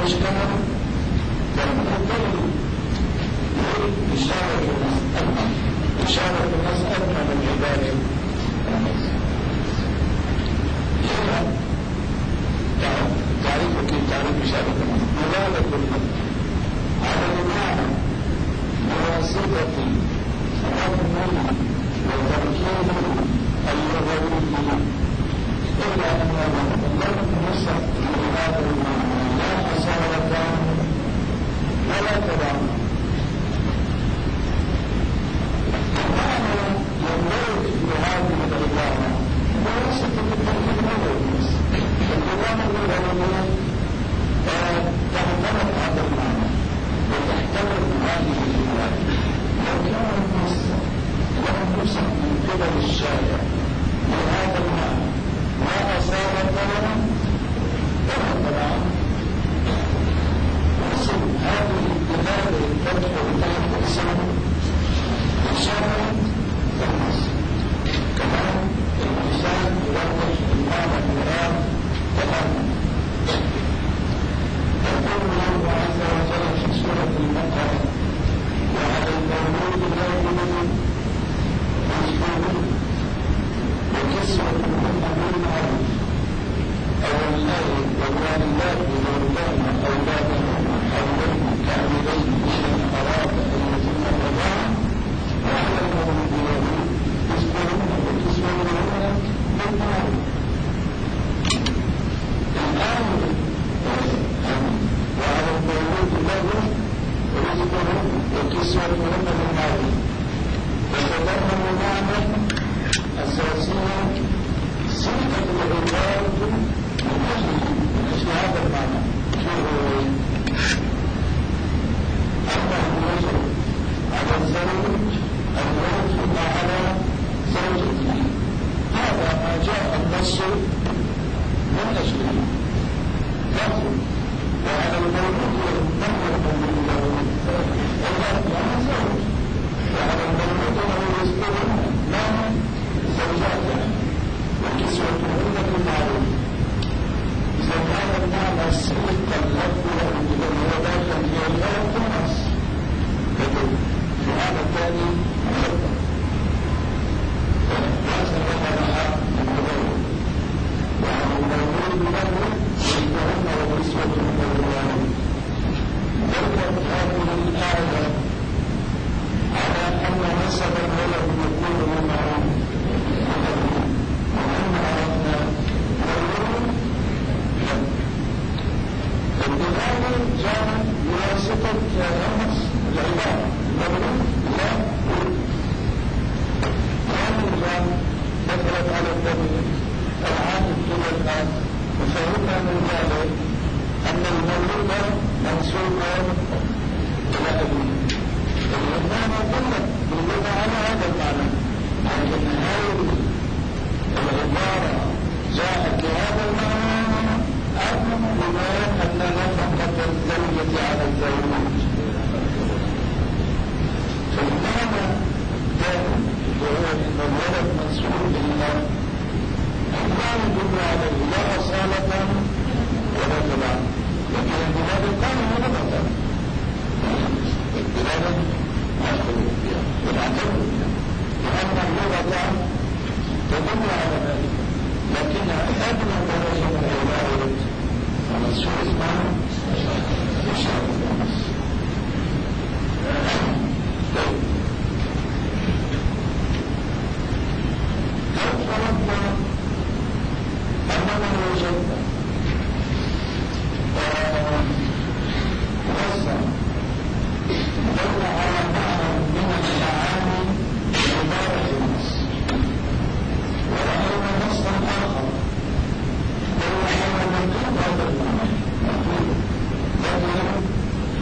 اشتغل إشارة الناس أدنى من عبادة تعريف كيف تعريف إشارة الناس ملالة المد على المعنى مواسطة رفض وتركيب اللغوي إلا أنه لم يصح لهذا المعنى لا أصالة ولا تبعا ينبغي في هذه العبارة مواسطة التركيب اللغوي العبارة اللغوية تحتمل هذا المعنى وتحتمل هذه العبارة لو كان النص لم يصح من قبل الشارع لهذا المعنى ما أصاب طبعا طبعا وصل هذه الدلالة الفتح وتحت الإسلام إشارة النص كمان الإنسان يوضح المعنى المراد تماما يقول الله عز وجل في سورة البقرة وعلى المولود له رزقهن وكسوتهن بالمعروف أو الآية والوالدات يرضعن أولادهن حولين كاملين لمن أراد أن يتم الرضاعة وعلى المولود له رزقهن وكسوتهن بالمعروف الآية وعلى المولود له رزقهن وكسوتهن بالمعروف وتضمن معنى أساسيا صفة العباد من أجل هذا المعنى أنه يجب على الزوج أن ينفق على زوجته هذا ما جاء النص من أجله لكن وعلى المولود من المولود له الله يعني زوج وعلى المولود له رزقهن لا زوجاتها وكسوتهن بالمعروف إذا كان المعنى صدقا لفظه إذا هو داخل في غاية النص لكن في هذا الثاني مخطط لازم لها من مدور وعلى المولود له رزقهن وكسوتهن بالمعروف دلت هذه الآية على أن نسب الولد يكون بالمعروف وأن أردنا مولود الدلالة جاءت بواسطة نص العبارة مولود لا ولد هذه الجانب دخلت على الدليل العادة إلى الآن وفهمنا من ذلك أن المولود منسوب إلى أبيه المعنى كله باللغة على هذا المعنى لكن هذه العبارة جاءت لهذا المعنى أم بما أن نفقة الزوجة على الزوج فالمعنى دائم هو أن الولد منسوب لله لا يدل عليه لا أصالة ولا تبعا لكن البلاد كان ملغة البلاد والعتبر لأن اللغة تدل على ذلك لكن أدنى درجة من العبارة فمسؤول اسمها إشارة النص لو فرضنا أننا وجدنا نصا دل على معنى من المعاني عبارة النص ورأينا نصا آخر دل على مطلوب هذا المعنى مطلوب لكن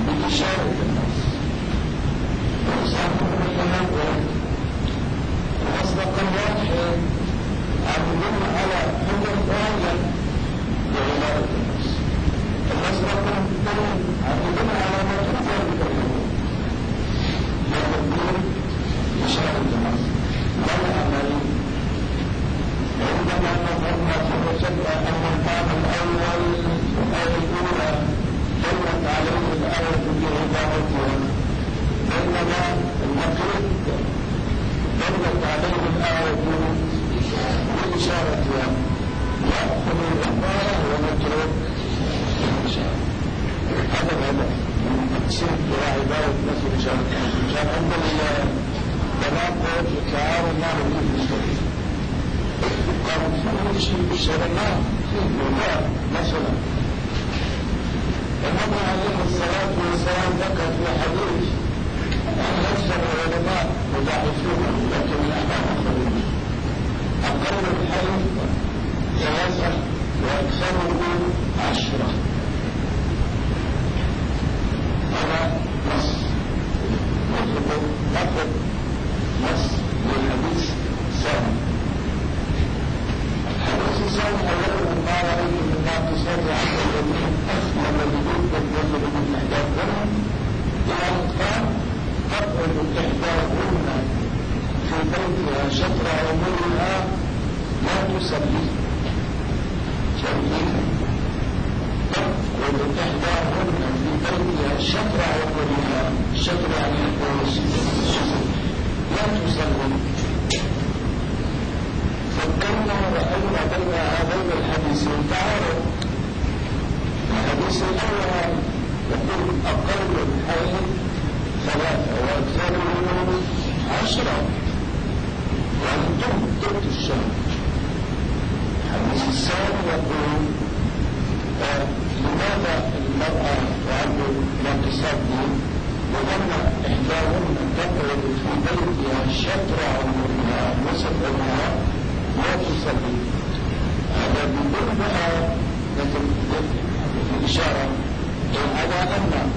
الآية بالإشارة يأخذ العبارة ونترك الإشارة. هذا الهدف من تقسيم عبارة نفي الإشارة. كان عند التناقض والتعارض ما هو في المستقبل. قالوا فيه شيء بالشرعات فيه بلاد مثلا النبي عليه الصلاة والسلام ذكر في حديث أن أكثر العلماء يضاعفون لكن الأحكام أخرين أقل الحي 3 وأكثره 10. هذا نص ناخذ نص للحديث الثاني. الحديث الثاني أولا ما رأيت من ناقصات عند الذين أثمن لبيت يجب من إحداثهم إلى أن تقعد إحداثهن في بيتها شطر عمرها لا تصلي تقعد إحداثهن في بيتها شطر عمرها شطر يعني لا تصلي. فكرنا رأينا بين هذين الحديثين تعارض. الحديث الأول يقول أقل الحي 3 وأكثره 10 وأنتم ضد الشهر. الحديث الثاني يقول لماذا المرأة تعد ناقصات دين وظن إحداهن تقعد في بيتها شطر عمرها نصف عمرها لا تصلي. هذا بدون بقى الإشارة على أن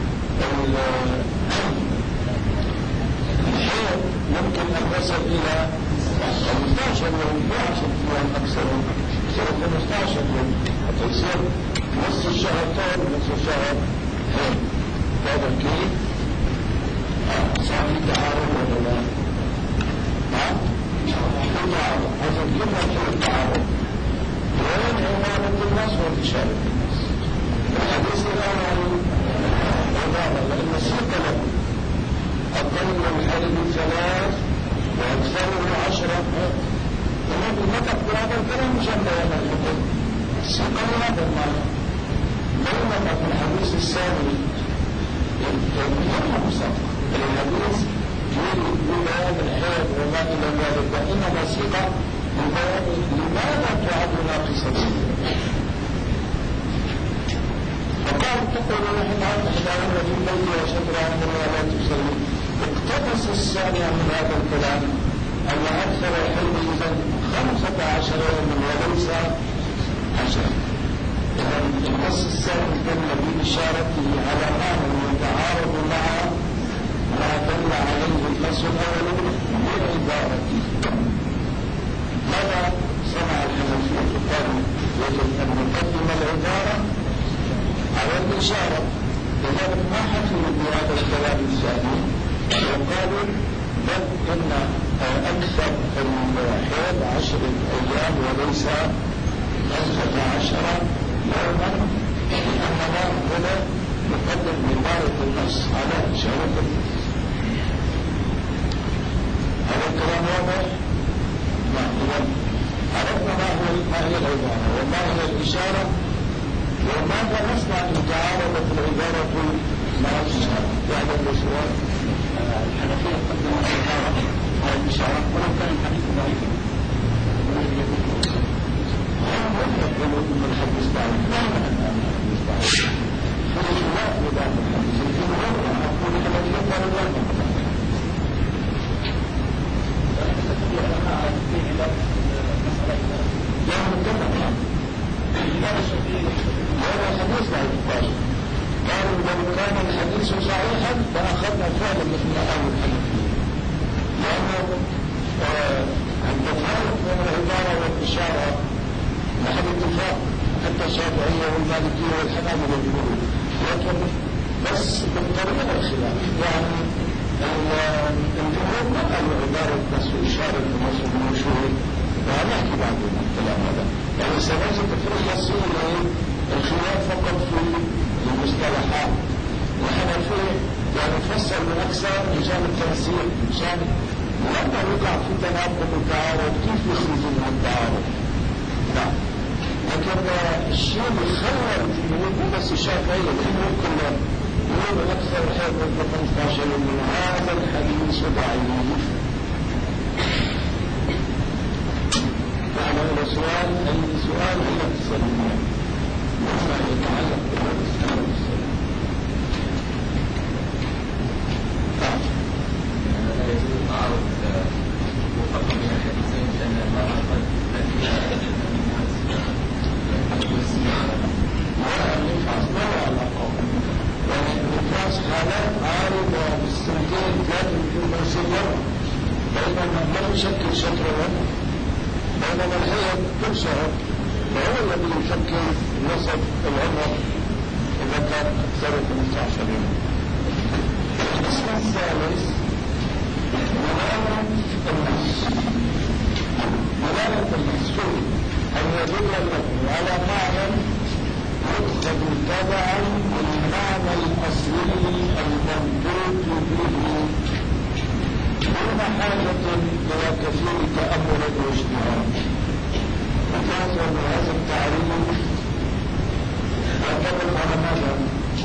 الحيض ممكن أن يصل إلى 15 يوم لا 10 أيام أكثر 15 يوم حتى يصير نص الشهر طول نص الشهر حيض. هذا كيف؟ صار في تعارض ولا لا؟ في تعارض. هذا الكلمة في التعارض وين عبادة الناس وانتشار الناس. الحديث الأول عبارة لأن سيق له أقل الحلم 3 وأكثره 10. النبي نطق بهذا الكلام مشان بيان الحكم سيق له هذا المعنى. بينما في الحديث الثاني يفهم صح الحديث يريد ببيان الحيض وما إلى ذلك وإنما سيق ببيان لماذا تعد ناقصة. فقال تقول نحن إحداهن في بيتها شطر عمرها لا تصلي. اقتبس السامع من هذا الكلام أن أكثر الحلم إذا 15 يوما وليس 10. إذا النص الثاني تم بإشارته على ما هو يتعارض مع ما دل عليه النص الأول بالعبارة. ماذا صنع الحنفية؟ قالوا يجب أن نقدم العبارة على الإشارة. لذلك ما حكموا بهذا الكلام الثاني وقالوا بل إن أكثر الحيض 10 أيام وليس 15 يوما لأننا هنا نقدم عبارة النص على إشارة. هذا الكلام واضح؟ نعم. عرفنا ما هي العبارة وما هي الإشارة وماذا نصنع إن تعارضت العبارة مع الإشارة. هذا السؤال. الحنفية قدموا العبارة على الإشارة ولو كان الحديث ضعيفا. هم يقولون أن الحديث ضعيف. لا أن الحديث ضعيف. فالخلاف لبعض الحديث الجمهور أقول الذي يقال الله. لا متفق هذا الحديث لا يقبل. قالوا لو كان الحديث صحيحا فأخذنا فعلا مثل أول الحديث لأنه التفاوت بين العبارة والإشارة نحن اتفاق حتى الشافعية والمالكية والحنابلة يقولون لكن بس بالطريقة الخلاف يعني الجمهور ما قالوا عبارة بس إشارة بمصر المشهور ونحكي بعدين الكلام هذا يعني سنجد في الخاصية الخلاف فقط في المصطلحات نحن فيه يعني نفسر من أكثر مجال التفسير مشان لما يقع في تناقض الشافعية ممكن يقول أكثر حيث 15 من هذا الحديث ضعيف. على سؤال أي سؤال إلا تسلمون ما يتعلق بالإسلام والسلام. لا يجوز تعارض مقدم من الحديثين لأن الله قد لا علاقة. النفاس حالات عارضة بالسنتين ثلاثة يمكن يصير بينما ما يشكل شكل بينما الحيض كل شهر وهو الذي يشكل نصف العمر إذا كان أكثر من 15 يوم. القسم الثالث ملالة النص. ملالة النص أن يدل له على معنى يؤخذ تبعا للمعنى الأصلي المنطوق به دون حاجة إلى كثير تأمل واجتهاد. وكان هذا التعريف يعتمد على ماذا؟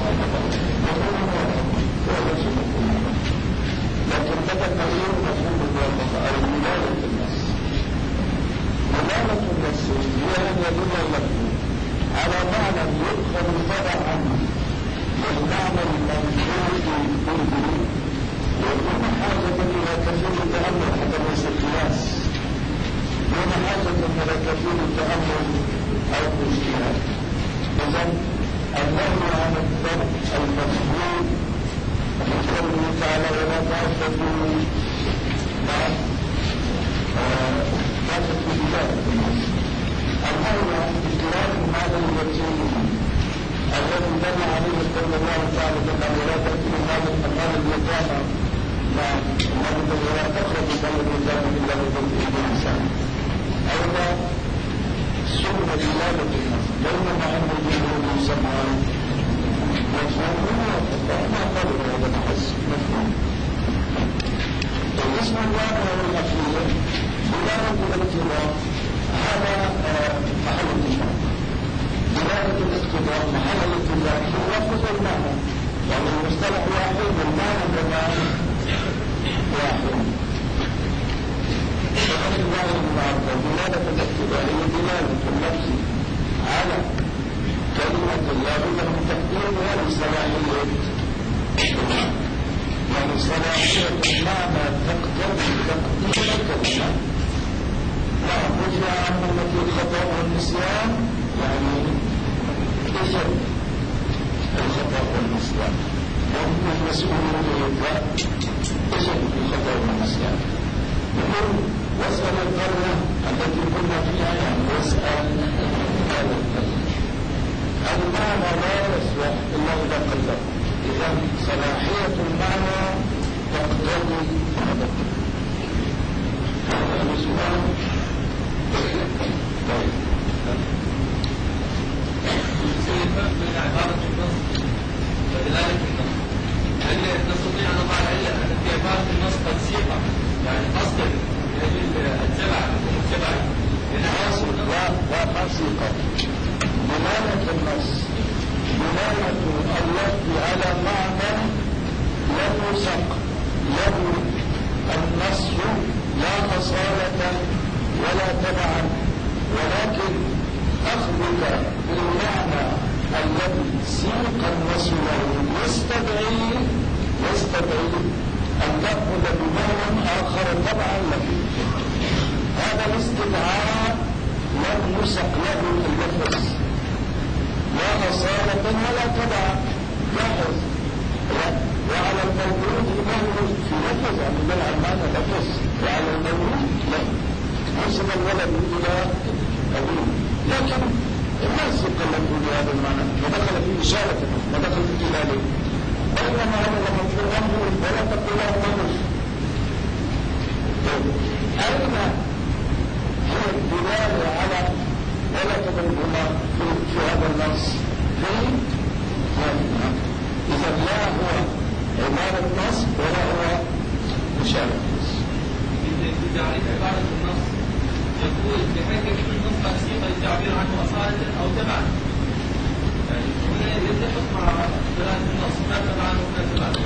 لكن بدأ تغيير مفهوم الموافقة أو ملالة النص. ملالة النص هي أن يدل له على معنى يؤخذ تبعا للمعنى المنطوق به ودون حاجة إلى كثير التأمل حتى ليس القياس دون حاجة إلى كثير التأمل أو الاجتهاد. إذن النهي عن الضرب المفهوم في قوله تعالى ولا تعتدوا بذلك النص. النهي عن اجتهاد المعنى الوجيه الذي دل عليه قول الله تعالى ولا تأكلوا مال اليتامى ولا تقربوا مال اليتامى إلا بالتي هي أحسن. أيضا سنة دلالة النص بينما أن الجمهور يسمى مفهوم وما قالوا هذا الحس مفهوم. القسم الرابع والأخير دلالة الاقتضاء هذا محل اتفاق. دلالة الاقتضاء محل الاتفاق هو لفظ المعنى يعني المصطلح واحد والمعنى كمان واحد. فقد الله المعرفة دلالة الاقتضاء هي دلالة اللفظ على كلمة لابد من تقديرها لصلاحية يعني صلاحية المعنى تقتضي تقدير الكلمة. نعرف عن التي الخطأ والنسيان يعني إذن الخطأ والنسيان وهم المسؤولون يبقى إذن الخطأ والنسيان. يقول واسأل القرية التي كنا فيها يعني واسأل هذا القرية المعنى لا يصلح إلا إذا قدر. إذن صلاحية المعنى تقتضي هذا السؤال. الفرق بين عبارة النص ودلالة النص. هل نستطيع أن نضع العلة أن في عبارة النص قد سيقة يعني أصدر من أجل التبع يكون التبع لا سيقة. دلالة النص دلالة اللفظ على معنى لم يسق له النص لا أصالة ولا تبعا ولكن أخذك بالمعنى الذي سيق النص له يستدعي أن تأخذ بمعنى آخر تبعا له. هذا الاستدعاء لم يسق له اللفظ لا أصالة ولا تبعا لاحظ. وعلى الموجود له في لفظ يعني بلع المعنى لفظ وعلى الموجود لا حسب الولد إلى أبيه لكن ما سيق له بهذا المعنى ودخل في إشارة ودخل في جلاله بينما هذا المفروض أمره ولا تقول له نمر. أين هي الدلالة على ولا تقولهما في هذا النص في إذا لا هو عبارة النص ولا هو مشاركة النص. في تعريف عبارة النص يقول بحيث يكون النص قد سيق للتعبير عنه أصالة أو تبعا يتفق مع اختلاف النص ما تبعا وما تبعا.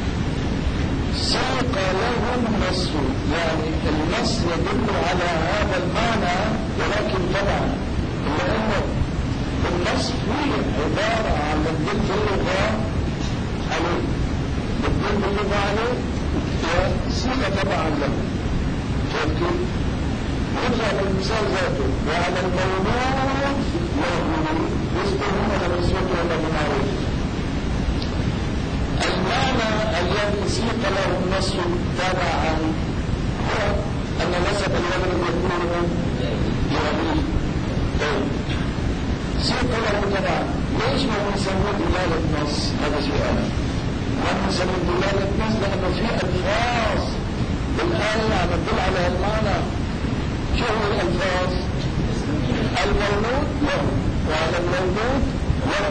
ساق له النص، يعني النص يدل على هذا المعنى، ولكن طبعا لأنه النص فيه عبارة عن الدل في اللغة عليه، الدل في اللغة عليه وسيق طبعا له. كيف؟ نرجع للمثال ذاته، وعلى المولود يسكنون لنسوته ولا بمعروف. المعنى الذي سيق له النص تبعا هو أن نسب الولد يكون لأبيه. سيق له تبعا. ليش ما نسميه دلالة نص؟ هذا سؤال. ما نسميه دلالة نص لأنه في ألفاظ بالآية عم تدل على المعنى. شو هو الألفاظ؟ المولود له، وعلى المولود له.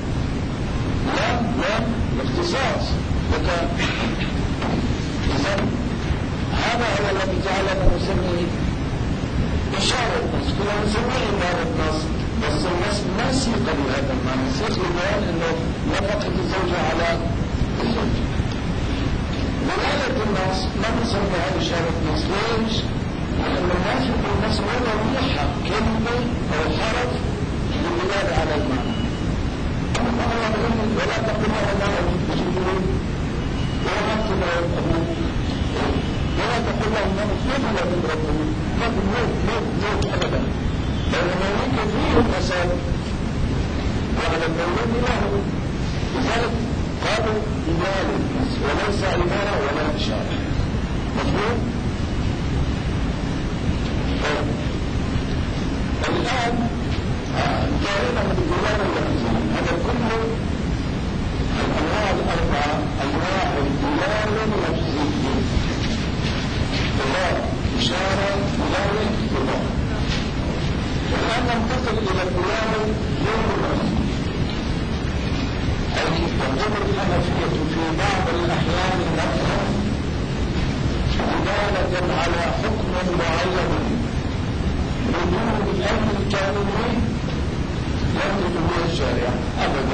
لا الاختصاص. إذا هذا هو الذي جعلنا نسميه إشارة نص. كنا نسميه إشارة نص، بس النص ما سيق بهذا المعنى. سيق بيان إنه نفقة الزوجة على الزوج. دلالة النص ما نسميها إشارة نص. ليش؟ لأنه ما في النص ولا ريحة كلمة أو حرف للدلالة على المعنى. الله يقول ولا تقل الله بجبريل ولا تقل أبوه ولا تقل له أنه كيف لا تضربه موت أبدا. بينما هناك كثير المسائل وعلى المولود له. لذلك قالوا إمالة وليس إمالة ولا إشارة. مفهوم؟ الآن جاءنا من الدلالة اللفظية. هذا كله الأنواع الأربعة أنواع الدلالة اللفظية. الله إشارة دلالة الله. الآن ننتقل إلى الدلالة غير اللفظية. أي تقول الحنفية في بعض الأحيان لفظا دلالة على حكم معين بدون الأمر الكامل لم تكن الشارع أبدا.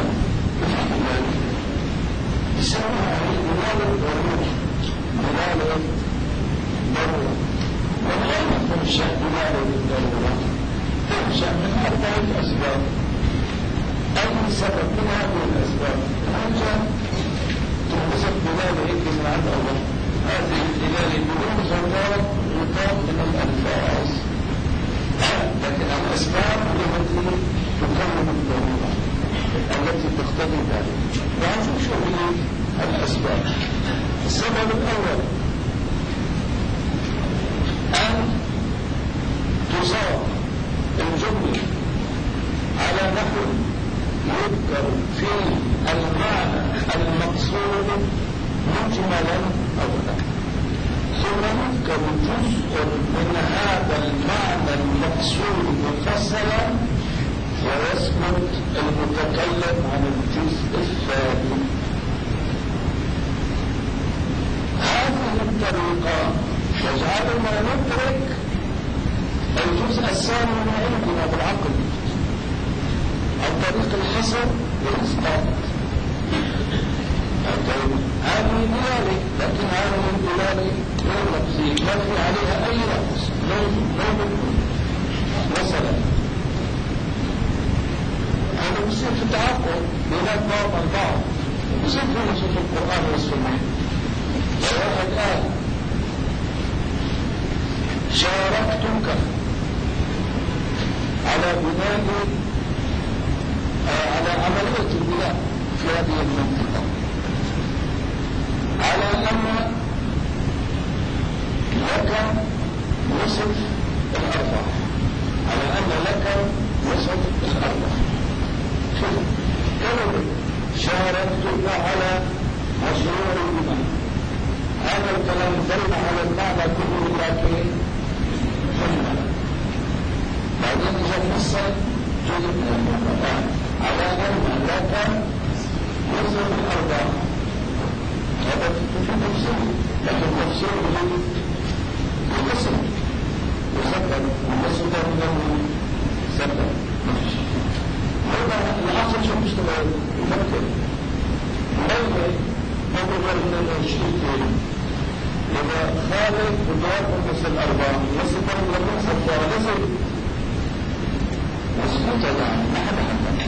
يسمى دلالة ضرورة. دلالة ضرورة. من أين تنشأ دلالة الضرورة؟ تنشأ من أربعة أسباب. أي سبب من هذه الأسباب؟ أولا تنبسط دلالة هيك من عند الله. هذه الدلالة بدون ضرورة نطاق من الألفاظ، لكن الأسباب التي تكون الضرورة التي تقتضي ذلك. ونشوف شو هي الأسباب. السبب الأول أن تصاب الجملة على نحو يذكر فيه المعنى المقصود مجملا أولا، ثم يذكر جزء من هذا المعنى المقصود مفصلا ويسكت المتكلم عن الجزء الثاني. هذه الطريقة تجعلنا ندرك الجزء الثاني من علمنا بالعقل عن طريق الحصر والإسقاط. هذه دلالة، لكن هذه الدلالة غير لفظية، ما في عليها أي لفظ. مثلا هذا بصير في التعاقل بين بعض البعض، بصير في نصوص القرآن والسنة. واحد قال شاركتك على بناء على عملية البناء في هذه المنطقة، على أن لك نصف الأربع، على أن لك نصف الأربع. شوف كلمة شاركتك على مشروع البناء، هذا الكلام دل على المعنى كله، لكن فهمنا بعدين إذا فصل جزء من القرآن على أن لك نصف الأربع. هذا في تفسير، لكن تفسيره يقسم يسبب ويسبب له سبب. هذا العصر شو بيشتغل يفكر ليه نقول إن الشيء إذا خالد بدوار بس الأربعة بس كان لما صفوا لازم مسكوتة يعني ما حدا حدا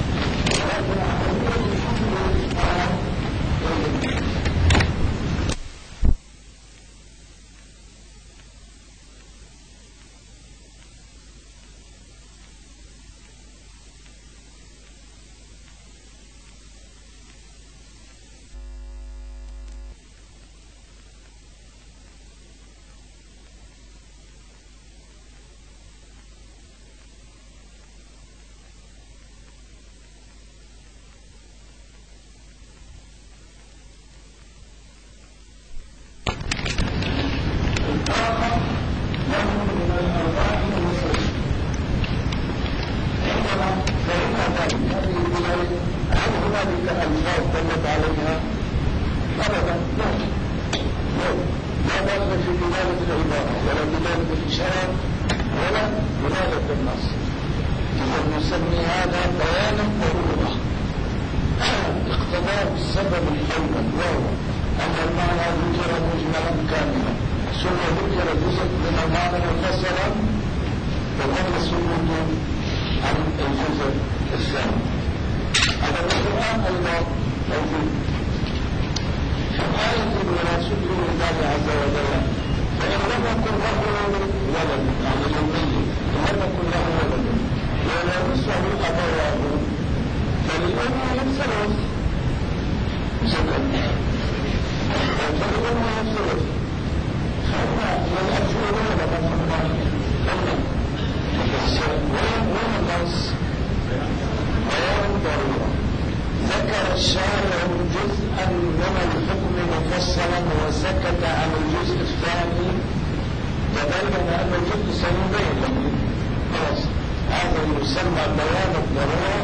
ذكر الشارع جزءا من الحكم مفصلا وسكت عن الجزء الثاني تبين أن الجزء سيبين خلاص هذا يسمى بيان الضرورة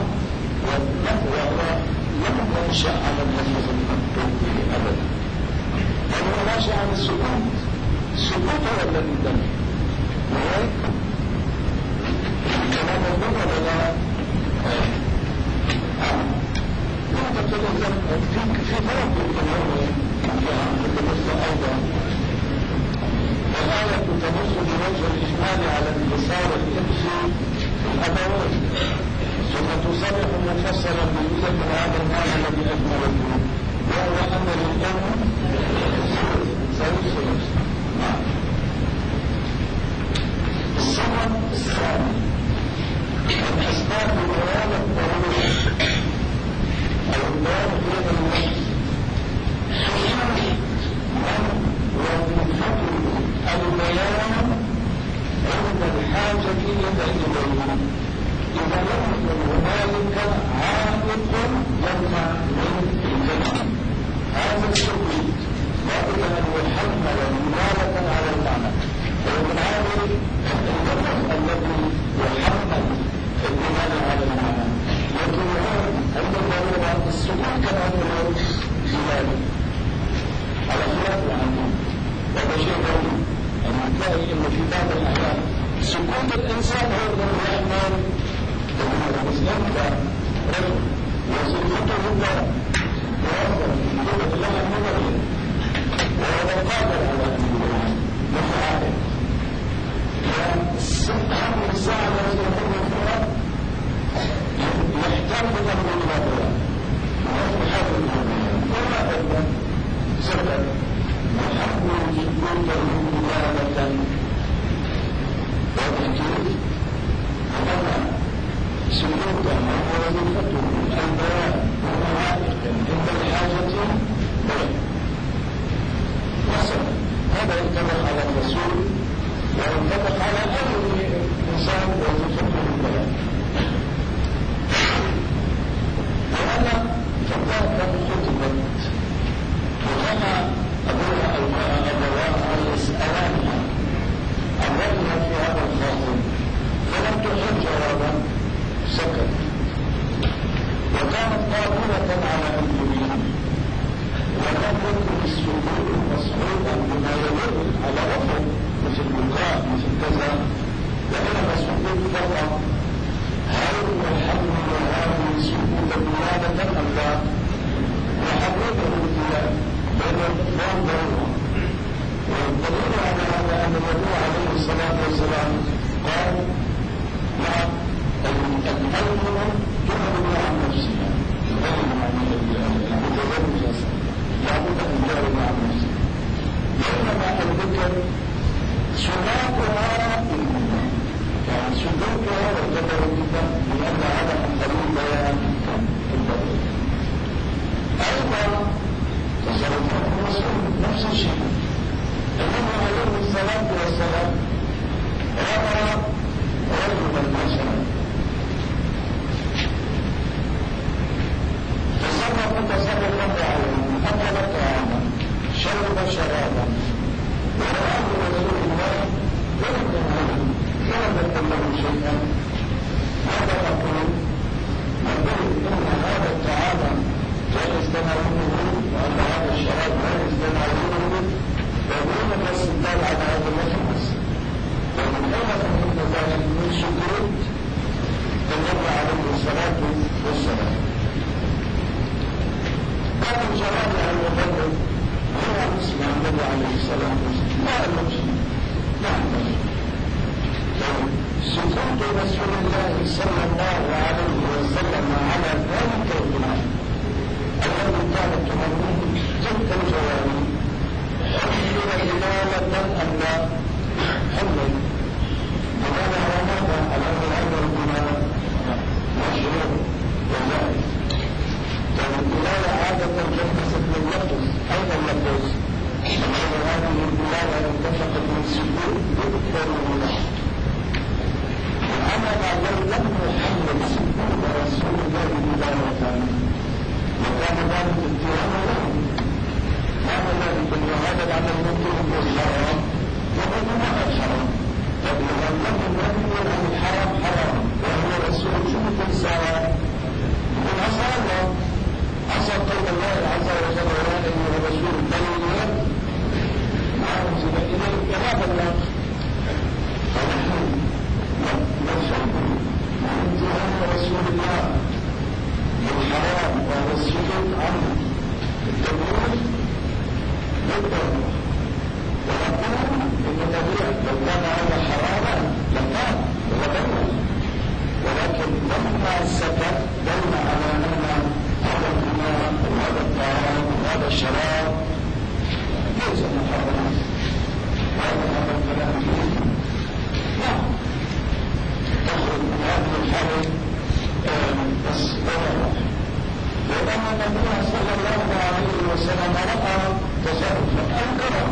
والنحو لم ينشأ على اللفظ المكتوب به أبدا بل هو ناشئ عن السكوت السكوت هو الذي دل وهيك كلام الضرورة ولا في فرق بالتنوع فيها أيضا الآية تنص بوجه الإجمال على انتصار الإنس في الأبوين ثم تصرح مفصلا بجزء من هذا المعنى الذي أجمله وهو أن للأم سيصرف السبب الثاني من أسباب بيان الضرورة الإمام بين الناس ومنفقه البيان عند الحاجة إلى البيان إذا لم يكن هنالك عائق يمنع من الكلام هذا السكوت لابد أن يحمل دلالة على المعنى ومن هذا اللفظ الذي يحمل الدلالة على المعنى لكن عند الضرورة السكوت كما هو خلالي على خلاف العنين وهذا شيء غريب أن تلاقي أن في بعض الأحيان سكوت الإنسان هو الذي يحمل الإسلام كرجل وصفته هو موظف في دولة الله المدنية وهو قادر على أن يكون مفعال فأهم الساعة التي يكون فيها يحتاج له الخاطئة وهو حاجة وما أيضا سبب وحكم سكوته دلالة وبكيف أمام سكوته ووظيفته البيان ومعائق عند الحاجة بين مثلا هذا ينطبق على الرسول وينطبق على أي إنسان وظيفته البيان وأنا فقط خطبت وكان أبواها يسألانها عن رأيها في هذا الخاطب فلم تحب جوابا سكت وكانت قابلة على أن تبين ولم يكن السكوت مصحوبا بما يدل على رفض مثل البكاء مثل كذا وإنما السكوت فقط هل يحمل هذه ديانة أم لا؟ وحقيقة الامتلاك بين الإخوان ضرورة. والدليل على هذا أن النبي عليه الصلاة والسلام قال: نعم، المؤمن تغني عن نفسها، تغني عن المتزوج لابد أن تغني عن نفسها. بينما الذكر صلاتها بالإيمان، يعني سلوكها وتدرجها، لأن هذا من قبيل بيان الضرورة. أيضا تصرفات الرسول نفس الشيء. النبي عليه الصلاة والسلام رأى رجلا مثلا تصرفا عليه، أكل طعاما، شرب شرابا، ورآه رسول الله يركن عنه، لا يقول له شيئا. ماذا نقول؟ نقول إن هذا الطعام لا يستمعونه وأن هذا الشراب لا يستمعونه، ويقول الاستدلال على هذا المجلس. ومن أين فهمت ذلك؟ من سكوت النبي عليه الصلاة والسلام. كان الجواب عن المبرر هو مسلم النبي عليه الصلاة والسلام، لا المسلم، نعم. سكوت رسول الله صلى الله عليه وسلم على ذلك الإمام الذي كانت تمنيه تلك الجوارح حمل دلالة أم لا؟ حمل دلالة على ماذا؟ على أن هذا الإمام مشروع وجائز. يعني الدلالة عادة تنبثق من لفظ، أيضا لفظ، ومن هذه الدلالة انتفقت من سكوت ذكر الله. أما لو لم يحمل سكوت رسول الله دلالة وكان ذلك اتهاما له، معنى ذلك أن هذا العمل ممكن بالحرام وقد ما الحرام، لكن لم يكن عن الحرام حرام وهو رسول شرك سواء. من عصى الله، عصى قول الله عز وجل: يا أيها الرسول بلغ ما أنزل إليك كما بلغ. فنحن نفهم من اتهام رسول الله بالحرام وهو السكوت عنه التبرير بالضروره، ونقول ان النبي لو كان هذا حراما لقال وبين، ولكن لما سكت دل على ان هذا الماء وهذا الطعام وهذا الشراب ليس محرما. هذا الكلام نعم تخرج من هذه الحالة بس وأن النبي صلى الله عليه وسلم رأى تصرفا أنكره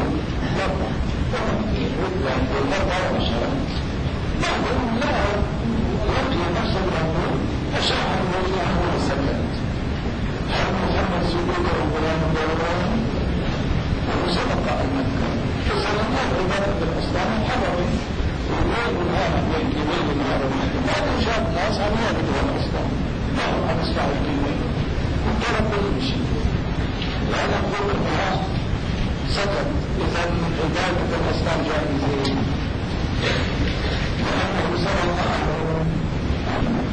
والمرضى والشراب. بعضهم لا يقي نفس المأمور، أشاع وجهه وسكت. هل محمد سلوكه القرآن الدوران؟ وسبق أن نذكر فسلطات عبادة الأصنام حرمت والليل والنهار يحكي ليل ونهار يحكي. بعدين شاف ناس عم يعبدوا الأصنام، ما هم عم يسمعوا الكلمة وترك كل شيء. لا نقول انها سكت، اذا عبادة الاصنام جائزة لانه صلى الله عليه وسلم.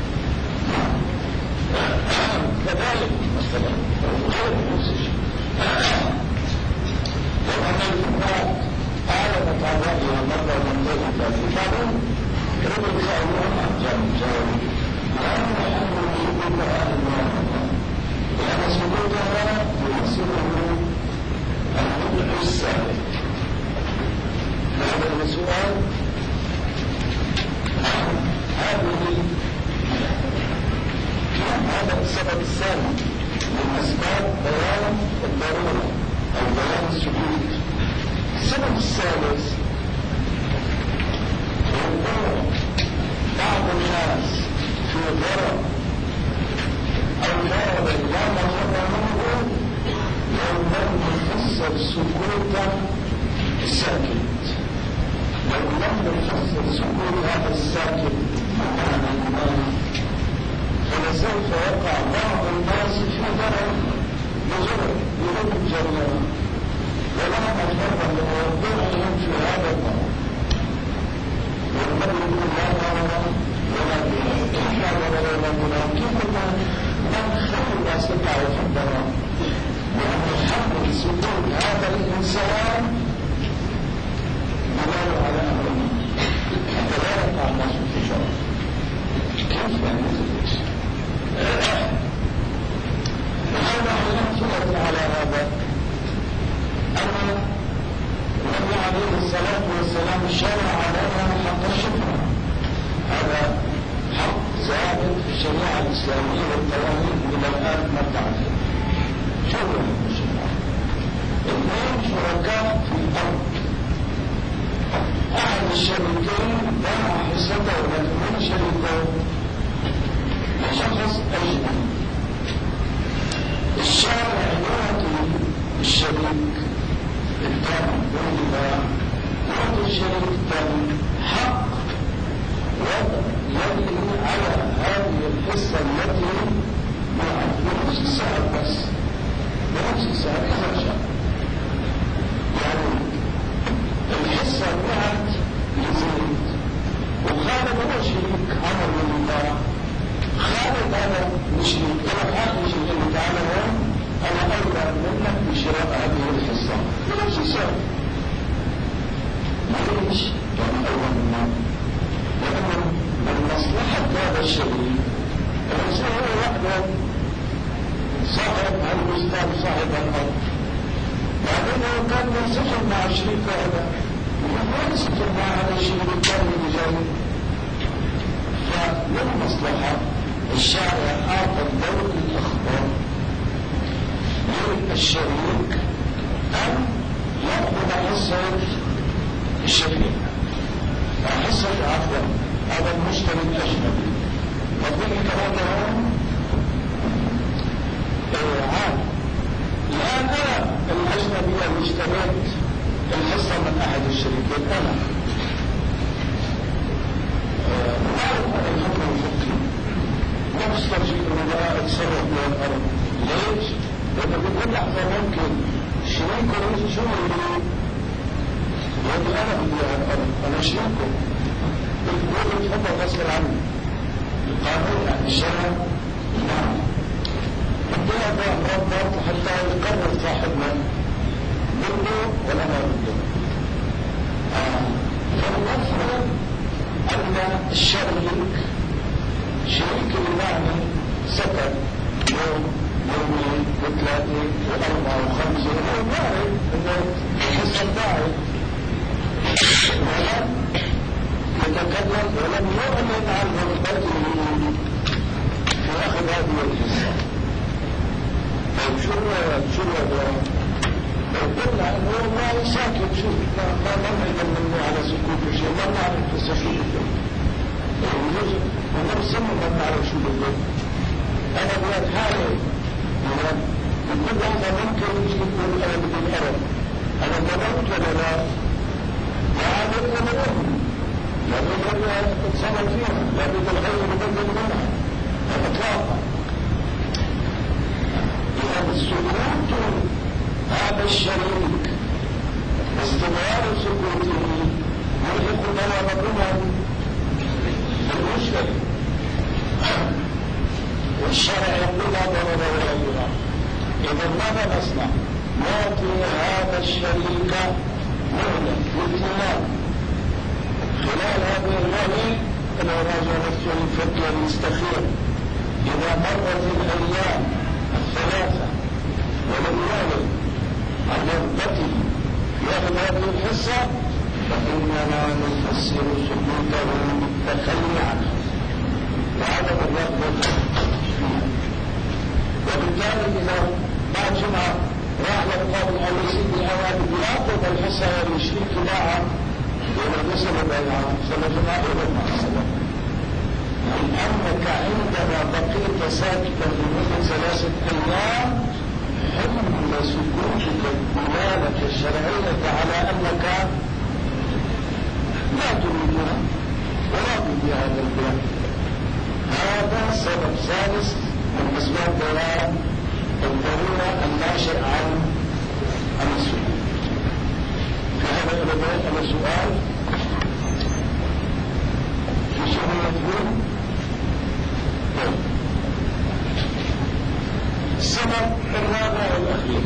كذلك مثلا غير نفس الشيء لو ان الفقهاء اعلنت عن رايها مره من ذلك في قانون رجل يسالون عن جانب لأن يحمل سكوت أهل المعرفة، لأن سكوتها يحسنه الوضع السابق. هذا السؤال هذا السبب الثاني من أسباب بيان الضرورة أو بيان السكوت. السبب الثالث هو بعض الناس في ضرر أو مرض لا مفر منه لو لم يفسر سكوت الساكت، لو لم يفسر سكوت هذا الساكت معنى الإيمان، فلسوف يقع بعض الناس في ضرر بجرد يريد الجريمة ولا مفر لموضوعهم في هذا الضرر. والنبي يقول لا ضرر ولا ضرر، إحنا ضرر ولا ضرر. كيف كان خير أستطاع يفضل بأن يحمل سلوك هذا الإنسان دلالة على أمره دلالة على الناس في الشرع. كيف يعني ذلك؟ وهذا الأمثلة على هذا أن النبي عليه الصلاة والسلام شرع لنا حق الشفعة. هذا حق ثابت في الشريعة الإسلامية والقوانين إلى الآن ما تعرف. شو الشفعة؟ اثنين شركاء في الأرض، أحد الشريكين باع حصته ولكن شريكه لشخص أجنبي. الشارع يعطي الشريك الثاني يعطي الشريك الثاني حق يجري على هذه الحصة التي باعت بنفس السعر، بس بنفس السعر إذا شاء. يعني الحصة باعت لزيد وخالد هو شريك عمل لله. خالد هذا مشرك إلى حال شريك اللي تعالى أنا أولى منك بشراء هذه الحصة بنفس السعر. ليش؟ كان أول منه لأن من مصلحة هذا الشريك الإنسان هو وحده صاحب هالبستان صاحب الأرض. بعدين هو كان ينسجم مع الشريك هذا وما ينسجم مع هذا الشريك الثاني اللي جاي. فمن مصلحة الشارع أعطى الضوء الأخضر للشريك أن يأخذ حصة الشريك، حصة عفوا هذا المشتري الأجنبي. مطلوب كلامه عام. الآن أنا الأجنبي اللي اشتريت الحصة من أحد الشريكين أنا أعرف أن الحكم الفقهي ما بسترجي أنه لا أتصرف بالأرض. ليش؟ لأنه بكل لحظة ممكن شريكه يجي شو يقول يقول أنا بدي الأرض أنا شريكه يقول تفضل غصب عني. القانون عن الشرع نعم بدنا نضبط حتى يقرر صاحبنا بده ولا ما بده. فلنفرض أن الشريك شريك المعنى سكت يوم يومين وثلاثة وأربعة وخمسة وهو يعرف أنه الحصة بتاعي ولم يتكلم ولم يعلن عن رغبته في أخذ هذه الحصة. طيب شو الوضع؟ لو قلنا أنه والله ساكت شو ما نعلم منه على سكوت شيء ما نعرف الحصة شو بده ونفس السنة ما نعرف شو بده. أنا بواد حالي بكل لحظة ممكن يجي يقول أنا بدي الأرض أنا ضربت ولا لا؟ لا عادل ولا لا؟ لا بد أن تتصرف فيها، لا بد الغير مبدل منها إطلاقا. إذا سكوت هذا الشريك استمرار سكوته يلحق طلبهما بالمشكل والشرع يقول لا ضرر ولا ضرار. إذا ماذا نصنع؟ نعطي هذا الشريك مهلة للتمام خلال هذه المهلة كما راجع نفسه الفقه المستخير. إذا مرت الأيام الثلاثة ولم يعلن عن رغبته يأخذ هذه الحصة فإننا نفسر سكوته بالتخلي عنه وعدم الرغبة فيها. وبالتالي إذا بعد جمعة راح للقاضي قال له سيدي أنا بدي آخذ الحصة للشريك معها ولا نسبة بينها سنجمع إلى مع السلام. لأنك عندما بقيت ساكتا لمدة 3 أيام حمل سكوتك الدلالة الشرعية على أنك لا تريدها ولا تريد هذا البيع. هذا سبب ثالث من أسباب ضرر الضرورة الناشئ عن السكوت. فهذا إلى سؤال في شيء مطلوب. الرابع والأخير.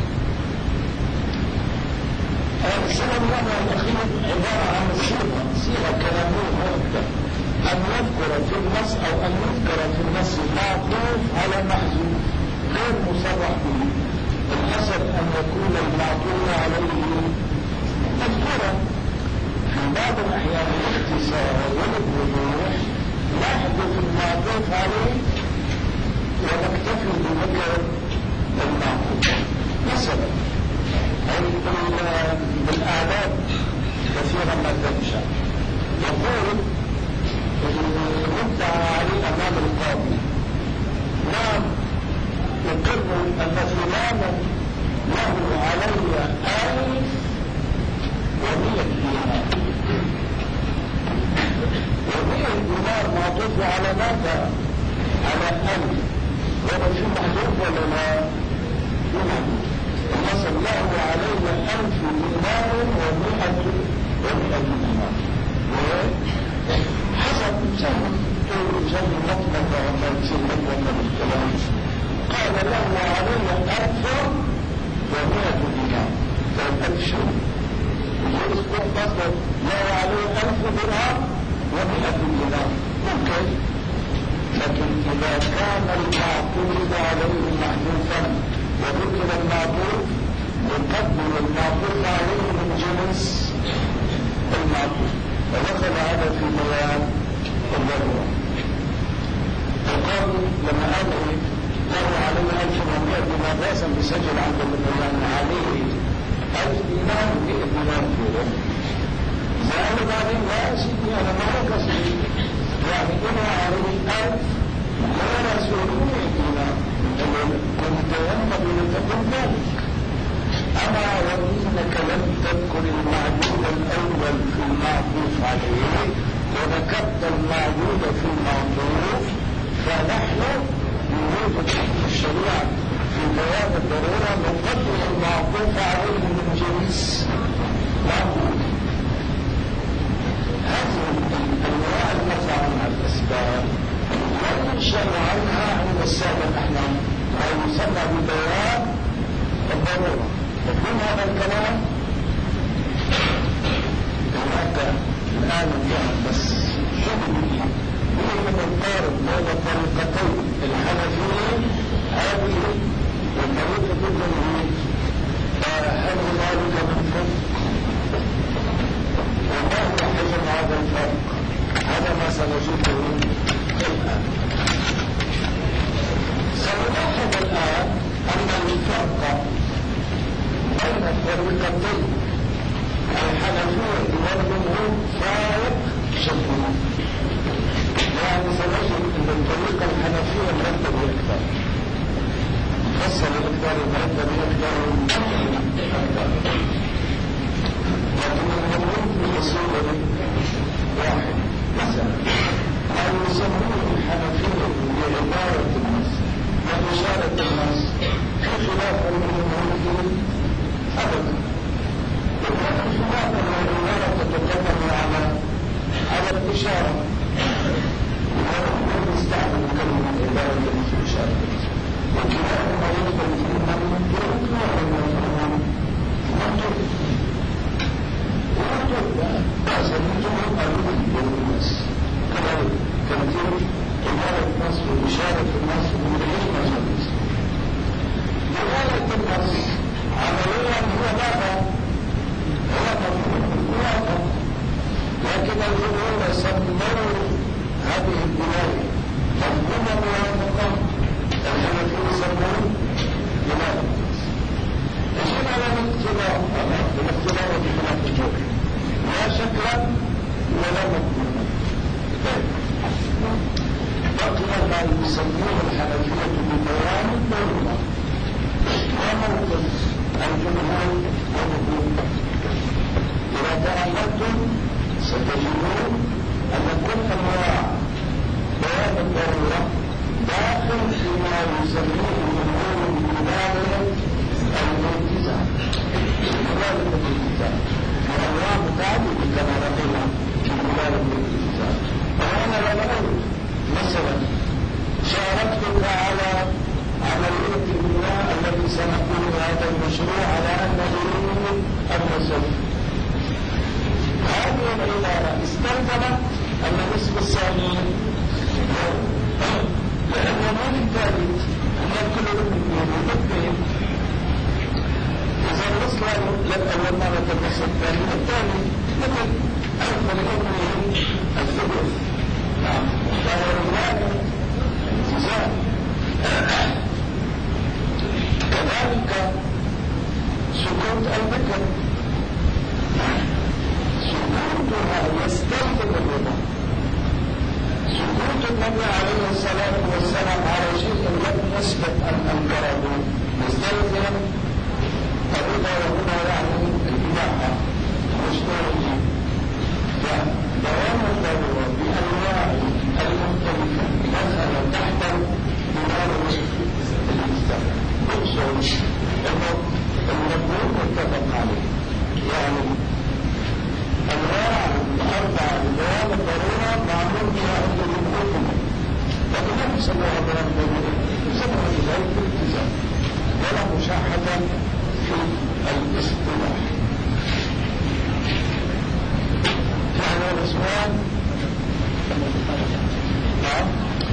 السبب الرابع والأخير عبارة عن صيغة كلامية مؤكدة أن يذكر في النص أو أن يذكر في النص معطوف على محذوف غير مصرح به. الأصل أن يكون المعطوف عليه مذكورا. في بعض الأحيان الاختصار والوضوح نحذف المعطوف عليه ونكتفي بذكر المعطوف. مثلا بالأعداد كثيرا ما تنشأ يقول المدعى عليه أمام القاضي نعم يقر أن فلانا له علي 1100 دينار. 100 دينار معطوف على ماذا؟ على 1000. ولا في محذوف ولا لا؟ في محذوف. النص له علي 1000 دينار و100 دينار. حسب سهم مطلق وتنسيب مطلق الكلام قال له علي 1100 دينار. فالألف شو؟ يذكر مصدر له علي 1000 درهم و100 دينار ممكن. لكن إذا كان المعطوف عليه محذوفا وذكر المعطوف يقدم المعطوف عليه من جنس المعطوف ودخل هذا في بيان الضرورة. القاضي لما قال له عليه 1100 دينار لازم يسجل عنده بالبيان عليه 1000 دينار و100 دينار فيهم. زعل بعدين لا سيدي أنا ما هو كسيدي يعني إنا عليه 1000 لا رسولي دينار كنت ينبغي أن تكون ذلك. أما وإنك لم تذكر المعدود الأول في المعطوف عليه وذكرت المعدود في المعطوف فنحن نريد تحت الشريعة في بيان الضرورة نقدم المعطوف عليه من جنس معدود. هذه الأنواع المرفوعة عنها الأسباب وينشأ عنها عند السادة الأحلام ما يسمى ببيان الضرورة. يكون هذا الكلام هناك الآن الجهل بس شغل من القارب بين طريقتين الحنفية هذه والطريقة الجمهورية. هل ذلك من فرق؟ وما هو حجم هذا الفرق؟ هذا ما سنجده الآن. سنلاحظ الآن أن الفرق بين الطريقتين الحنفية والجمهور فارق شديد. يعني سنجد أن الطريقة الحنفية مرتبة أكثر فصل الإقدار مرتبة أكثر لكن الجمهور في أصول واحد. مثلا أن يسمون الحنفية بعبارة النص وإشارة النص خلاف الجمهور أبدا. وكان الخلاف أن العبارة تتكلم على الإشارة ونحن نستعمل كلمة عبارة الإشارة وكلاهما يدخل في المنطوق والمنطوق بعض المنطوق أريد بالنص كذلك تمثيل عبارة النص وإشارة النص ومدهش مجالس. عبارة النص عمليا هو ماذا؟ هو مفهوم الوافق. لكن الجمهور سموا هذه البناية مفهوما موافقا. الحنفية سموه بناية. يجب على الاختلاف بخلاف الجمهور لا شكلا ولا مفهوما. بقي ما يسموه الحنفية ببيان الضرورة وموقف الجمهور ومفهوم. إذا تأملتم ستجدون أن كل أنواع بيان الضرورة داخل فيما يسميه الجمهور ببناية الالتزام. بناية الالتزام أنواع متعددة كما رأينا في بناية الالتزام. وأنا لا أقول مثلا شاركتك على عملية البناء التي أول مرة النص الثاني والثاني مثل فلأمهم الثلث. نعم. وهو الرواية التزام. كذلك سكوت الذكر سكوتها يستلزم الرضا. سكوت النبي عليه الصلاة والسلام على شيء لم يسبق أن أنكره يستلزم الرضا، وهنا يعني الإباحة مشتركة. فدوام الضرورة بأنواعه المختلفة دخل تحت بناء الاستثناء. اقصد أنه المفهوم متفق عليه، يعني أنواع الأربعة بدوام الضرورة معمول بها عند الجمهور، لكن ما يسموها دوام الضرورة، يسموها بذلك الالتزام ولا مشاحة في الاصطلاح. فهذا الأسوان نعم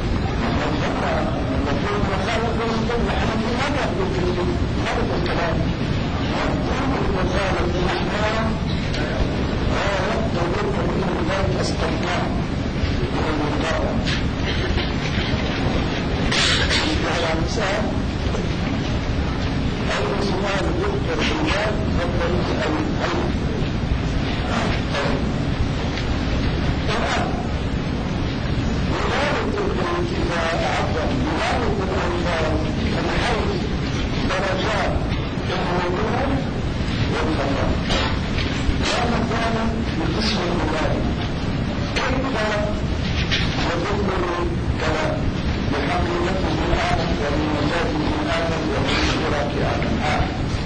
المفروض مخالف للمصطلح. نحن في هذا الكلام مفهوم المخالف للأحكام لا يقدر من ذلك استثناء من المقارنة. على مثال أي سؤال يذكر بالله فالطريق الآن ولاية الانتفاع عفوا ولاية الأنفاق من حيث درجات الوضوء والخطأ لا مكان لقسم الولاية. كيف يذكر كلام بحقيقته الآن ومن مجازه الآن ومن اشتراك آدم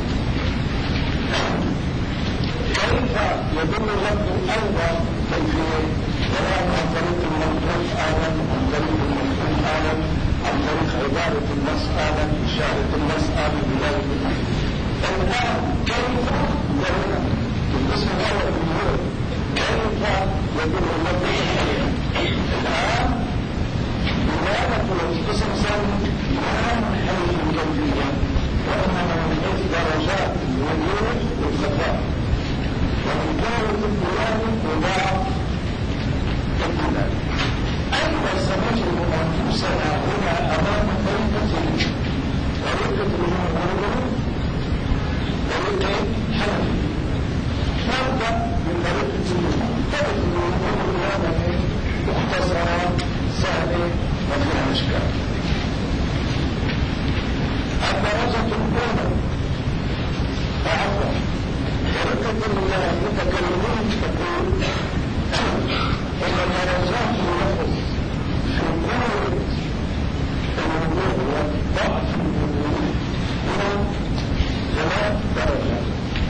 كيف يدل الرد أيضا كيفية سواء عن طريق المنطوق آدم عن طريق المفهوم آدم عن طريق عبارة النص آدم إشارة النص آدم بذلك الآن كيف ذلك القسم الأول الجمهور كيف يدل الرد الآن دلالة القسم الثاني لا من حيث الكيفية وإنما من حيث درجات الوجود والخفاء ومن كانت الدلالة وضع الدلالة. أيضا سنجد أنفسنا هنا أمام طريقتين، طريقة الجمهور طريقة حنفي. نبدأ من طريقة الجمهور. طريقة الجمهور هذا مختصرة سهلة ما فيها إشكال. الدرجة الأولى عفوا طريقة المتكلمين تقول إن درجات اللفظ في قوة الوضوء والضعف الوضوء هنا 3 درجات.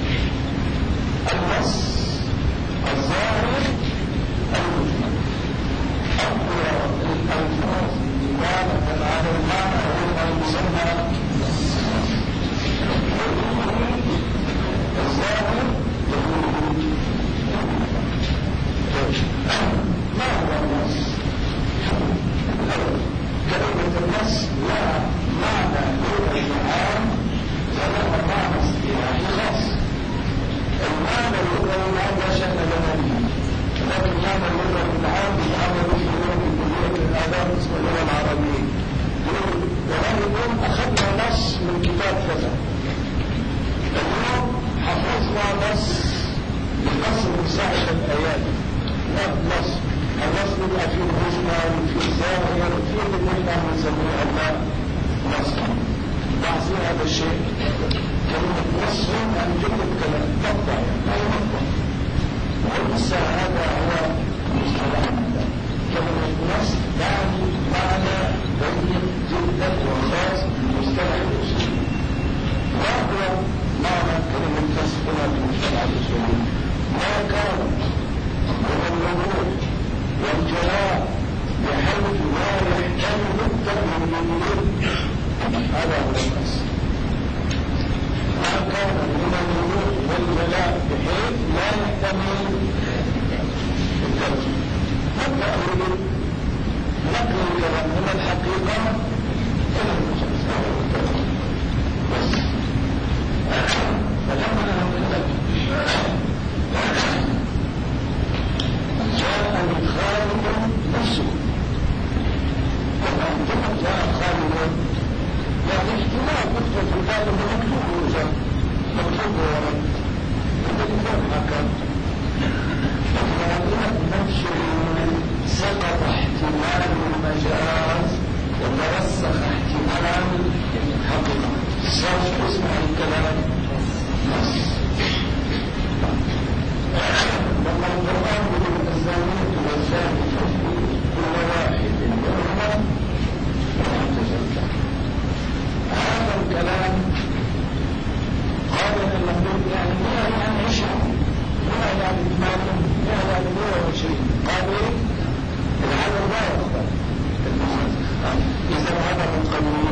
النص الظاهر المجمل أقوى الألفاظ دلالة على المعنى هو ما يسمى الظاهر ما هو النص؟ كلمة النص لا معنى لغوي عام ولها معنى اصطلاحي خاص. المعنى اللغوي العام لا شأن لنا به، لكن المعنى اللغوي العام يتعامل في كلية الآداب اسم اللغة العربية. ونحن اليوم أخذنا نص من كتاب كذا، اليوم حفظنا نص بقصر مساعدة الآيات. نص النص يبقى فيه مجمل وفيه ظاهر وفيه اللي احنا بنسميه الله نصا. بعض هذا الشيء كلمة نص يعني جملة كلام مقطع، يعني ما هي مقطع. وليس هذا هو مصطلح كلمة نص يعني معنى ضيق جدا وخاص بمصطلح الأصول. وهو معنى كلمة نص هنا بمصطلح الأصول ما كان من الوجود والجلاء بحيث لا يحتمل التأمين بالوجود، هذا هو النص. ما كان من الوجود والجلاء بحيث لا يحتمل التأمين. متى أريد نقل الكلام من الحقيقة إلى المجاز بس. فلما نقول اسمه الكلام نص. لما القرآن يقول الزانية والزاني فاجلدوا كل واحد منهما مئة جلدة. هذا الكلام قابل المفروض يعني 120 ولا يعني 8 ولا يعني 120 قابل العدد لا يختلف. إذا هذا من قانون